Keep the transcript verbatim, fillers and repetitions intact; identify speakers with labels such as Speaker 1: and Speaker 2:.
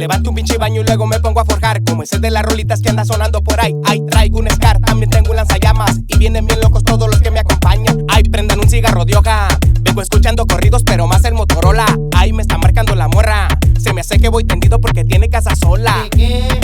Speaker 1: levanto un pinche baño y luego me pongo a forjar, como ese de las rolitas que anda sonando por ahí. Ay, traigo un Scar, también tengo un lanzallamas, y vienen bien locos todos los que me acompañan. Ay, prendan un cigarro de hoja, vengo escuchando corridos pero más el Motorola. Ay, me está marcando la morra, se me hace que voy tendido porque tiene casa sola.